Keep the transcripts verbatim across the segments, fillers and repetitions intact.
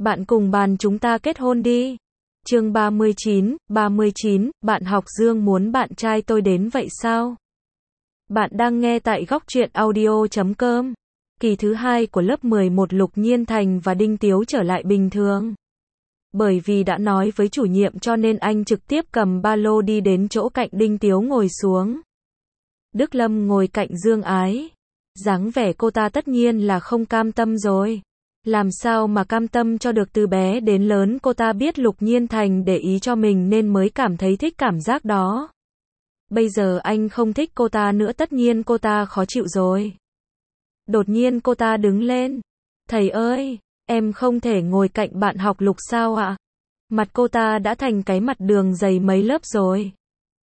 Bạn cùng bàn chúng ta kết hôn đi. Chương ba mươi chín, ba mươi chín, bạn học Dương muốn bạn trai tôi đến vậy sao? Bạn đang nghe tại góc truyện audio chấm com. Kỳ thứ hai của lớp mười một Lục Nhiên Thành và Đinh Tiếu trở lại bình thường. Bởi vì đã nói với chủ nhiệm cho nên anh trực tiếp cầm ba lô đi đến chỗ cạnh Đinh Tiếu ngồi xuống. Đức Lâm ngồi cạnh Dương Ái. Dáng vẻ cô ta tất nhiên là không cam tâm rồi. Làm sao mà cam tâm cho được, từ bé đến lớn cô ta biết Lục Nhiên Thành để ý cho mình nên mới cảm thấy thích cảm giác đó. Bây giờ anh không thích cô ta nữa, tất nhiên cô ta khó chịu rồi. Đột nhiên cô ta đứng lên. Thầy ơi, em không thể ngồi cạnh bạn học Lục sao ạ? Mặt cô ta đã thành cái mặt đường dày mấy lớp rồi.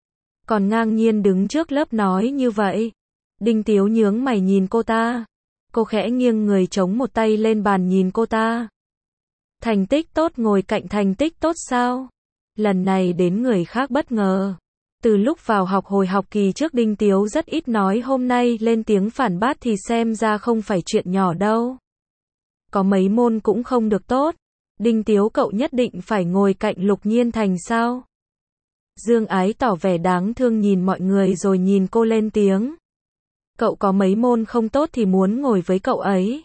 Còn ngang nhiên đứng trước lớp nói như vậy. Đinh Tiếu nhướng mày nhìn cô ta. Cô khẽ nghiêng người chống một tay lên bàn nhìn cô ta. Thành tích tốt ngồi cạnh thành tích tốt sao? Lần này đến người khác bất ngờ. Từ lúc vào học hồi học kỳ trước Đinh Tiếu rất ít nói, hôm nay lên tiếng phản bác thì xem ra không phải chuyện nhỏ đâu. Có mấy môn cũng không được tốt. Đinh Tiếu cậu nhất định phải ngồi cạnh Lục Nhiên Thành sao? Dương Ái tỏ vẻ đáng thương nhìn mọi người rồi nhìn cô lên tiếng. Cậu có mấy môn không tốt thì muốn ngồi với cậu ấy.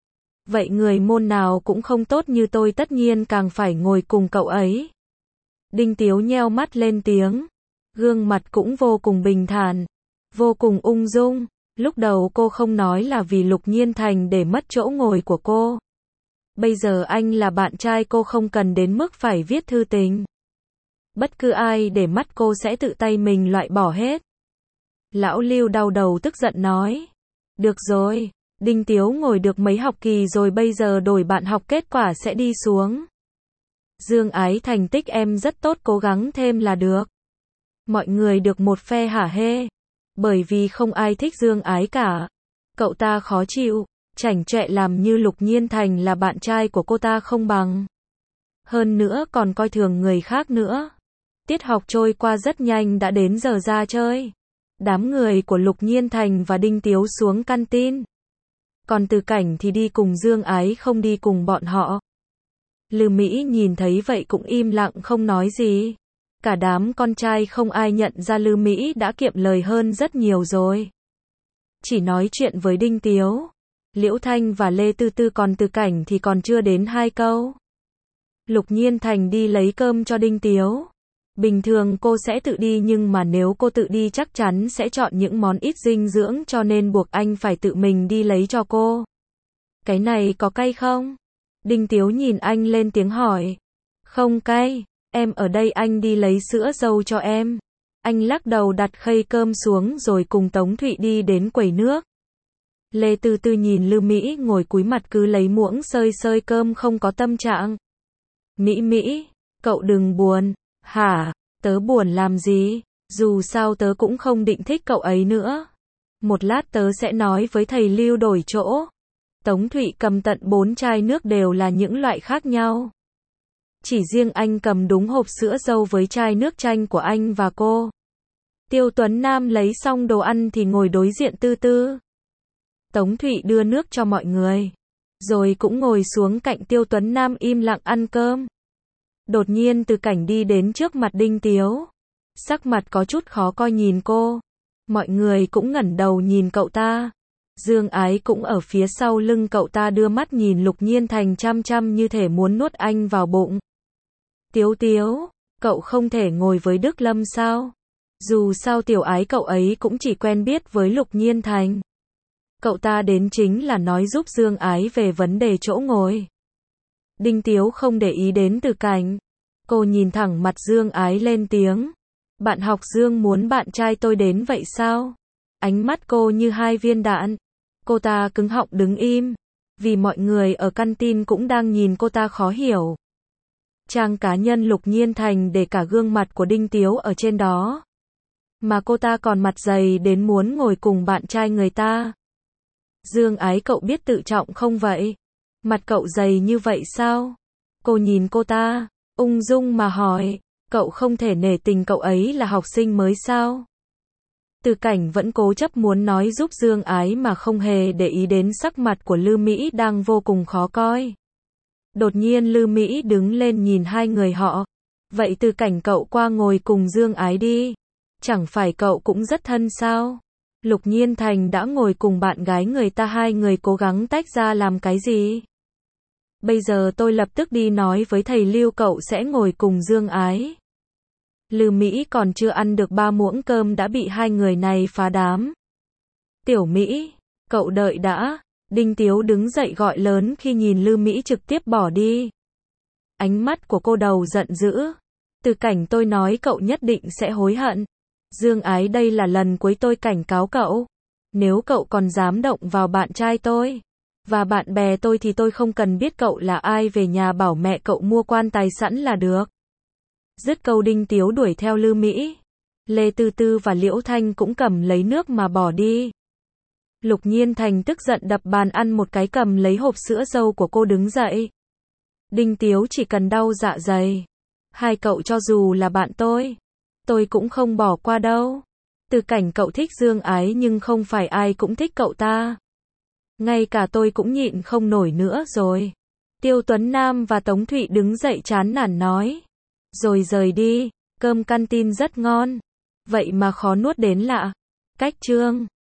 Vậy người môn nào cũng không tốt như tôi tất nhiên càng phải ngồi cùng cậu ấy. Đinh Tiếu nheo mắt lên tiếng. Gương mặt cũng vô cùng bình thản, vô cùng ung dung. Lúc đầu cô không nói là vì Lục Nhiên Thành để mất chỗ ngồi của cô. Bây giờ anh là bạn trai cô, không cần đến mức phải viết thư tình. Bất cứ ai để mắt cô sẽ tự tay mình loại bỏ hết. Lão Lưu đau đầu tức giận nói. Được rồi, Đinh Tiếu ngồi được mấy học kỳ rồi, bây giờ đổi bạn học kết quả sẽ đi xuống. Dương Ái thành tích em rất tốt, cố gắng thêm là được. Mọi người được một phe hả hê. Bởi vì không ai thích Dương Ái cả. Cậu ta khó chịu, chảnh chọe làm như Lục Nhiên Thành là bạn trai của cô ta không bằng. Hơn nữa còn coi thường người khác nữa. Tiết học trôi qua rất nhanh, đã đến giờ ra chơi. Đám người của Lục Nhiên Thành và Đinh Tiếu xuống canteen. Còn Từ Cảnh thì đi cùng Dương Ái, không đi cùng bọn họ. Lư Mỹ nhìn thấy vậy cũng im lặng không nói gì. Cả đám con trai không ai nhận ra Lư Mỹ đã kiệm lời hơn rất nhiều rồi. Chỉ nói chuyện với Đinh Tiếu, Liễu Thanh và Lê Tư Tư, còn Từ Cảnh thì còn chưa đến hai câu. Lục Nhiên Thành đi lấy cơm cho Đinh Tiếu. Bình thường cô sẽ tự đi nhưng mà nếu cô tự đi chắc chắn sẽ chọn những món ít dinh dưỡng cho nên buộc anh phải tự mình đi lấy cho cô. Cái này có cay không? Đinh Tiếu nhìn anh lên tiếng hỏi. Không cay, em ở đây, anh đi lấy sữa dâu cho em. Anh lắc đầu đặt khay cơm xuống rồi cùng Tống Thụy đi đến quầy nước. Lê Tư Tư nhìn Lư Mỹ ngồi cúi mặt cứ lấy muỗng xơi xơi cơm không có tâm trạng. Mỹ Mỹ, cậu đừng buồn. Hả, tớ buồn làm gì, dù sao tớ cũng không định thích cậu ấy nữa. Một lát tớ sẽ nói với thầy Lưu đổi chỗ. Tống Thụy cầm tận bốn chai nước đều là những loại khác nhau. Chỉ riêng anh cầm đúng hộp sữa dâu với chai nước chanh của anh và cô. Tiêu Tuấn Nam lấy xong đồ ăn thì ngồi đối diện Tư Tư. Tống Thụy đưa nước cho mọi người, rồi cũng ngồi xuống cạnh Tiêu Tuấn Nam im lặng ăn cơm. Đột nhiên Từ Cảnh đi đến trước mặt Đinh Tiếu. Sắc mặt có chút khó coi nhìn cô. Mọi người cũng ngẩng đầu nhìn cậu ta. Dương Ái cũng ở phía sau lưng cậu ta đưa mắt nhìn Lục Nhiên Thành chăm chăm như thể muốn nuốt anh vào bụng. Tiếu Tiếu, cậu không thể ngồi với Đức Lâm sao? Dù sao Tiểu Ái cậu ấy cũng chỉ quen biết với Lục Nhiên Thành. Cậu ta đến chính là nói giúp Dương Ái về vấn đề chỗ ngồi. Đinh Tiếu không để ý đến Từ Cảnh. Cô nhìn thẳng mặt Dương Ái lên tiếng. Bạn học Dương muốn bạn trai tôi đến vậy sao? Ánh mắt cô như hai viên đạn. Cô ta cứng họng đứng im. Vì mọi người ở canteen cũng đang nhìn cô ta khó hiểu. Trang cá nhân Lục Nhiên Thành để cả gương mặt của Đinh Tiếu ở trên đó. Mà cô ta còn mặt dày đến muốn ngồi cùng bạn trai người ta. Dương Ái, cậu biết tự trọng không vậy? Mặt cậu dày như vậy sao? Cô nhìn cô ta, ung dung mà hỏi, cậu không thể nể tình cậu ấy là học sinh mới sao? Từ Cảnh vẫn cố chấp muốn nói giúp Dương Ái mà không hề để ý đến sắc mặt của Lư Mỹ đang vô cùng khó coi. Đột nhiên Lư Mỹ đứng lên nhìn hai người họ. Vậy Từ Cảnh cậu qua ngồi cùng Dương Ái đi. Chẳng phải cậu cũng rất thân sao? Lục Nhiên Thành đã ngồi cùng bạn gái người ta, hai người cố gắng tách ra làm cái gì? Bây giờ tôi lập tức đi nói với thầy Lưu cậu sẽ ngồi cùng Dương Ái. Lư Mỹ còn chưa ăn được ba muỗng cơm đã bị hai người này phá đám. Tiểu Mỹ, cậu đợi đã. Đinh Tiếu đứng dậy gọi lớn khi nhìn Lư Mỹ trực tiếp bỏ đi. Ánh mắt của cô đầu giận dữ. Từ Cảnh, tôi nói cậu nhất định sẽ hối hận. Dương Ái, đây là lần cuối tôi cảnh cáo cậu. Nếu cậu còn dám động vào bạn trai tôi và bạn bè tôi thì tôi không cần biết cậu là ai, về nhà bảo mẹ cậu mua quan tài sẵn là được. Dứt câu Đinh Tiếu đuổi theo Lư Mỹ. Lê Tư Tư và Liễu Thanh cũng cầm lấy nước mà bỏ đi. Lục Nhiên Thành tức giận đập bàn ăn một cái, cầm lấy hộp sữa dâu của cô đứng dậy. Đinh Tiếu, chỉ cần đau dạ dày, hai cậu cho dù là bạn tôi, tôi cũng không bỏ qua đâu. Từ Cảnh, cậu thích Dương Ái nhưng không phải ai cũng thích cậu ta. Ngay cả tôi cũng nhịn không nổi nữa rồi. Tiêu Tuấn Nam và Tống Thụy đứng dậy chán nản nói. Rồi rời đi, cơm canteen rất ngon. Vậy mà khó nuốt đến lạ. Cách chương